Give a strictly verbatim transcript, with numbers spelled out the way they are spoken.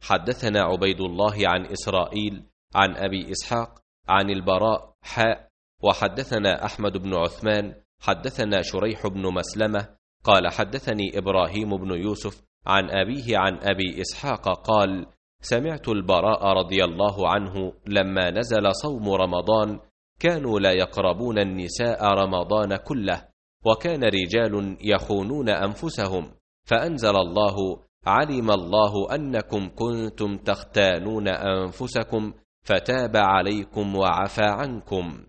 حدثنا عبيد الله عن إسرائيل عن أبي إسحاق عن البراء حاء. وحدثنا أحمد بن عثمان حدثنا شريح بن مسلمة قال حدثني إبراهيم بن يوسف عن أبيه عن أبي إسحاق قال سمعت البراء رضي الله عنه لما نزل صوم رمضان كانوا لا يقربون النساء رمضان كله، وكان رجال يخونون أنفسهم، فأنزل الله علم الله أنكم كنتم تختانون أنفسكم فتاب عليكم وعفى عنكم.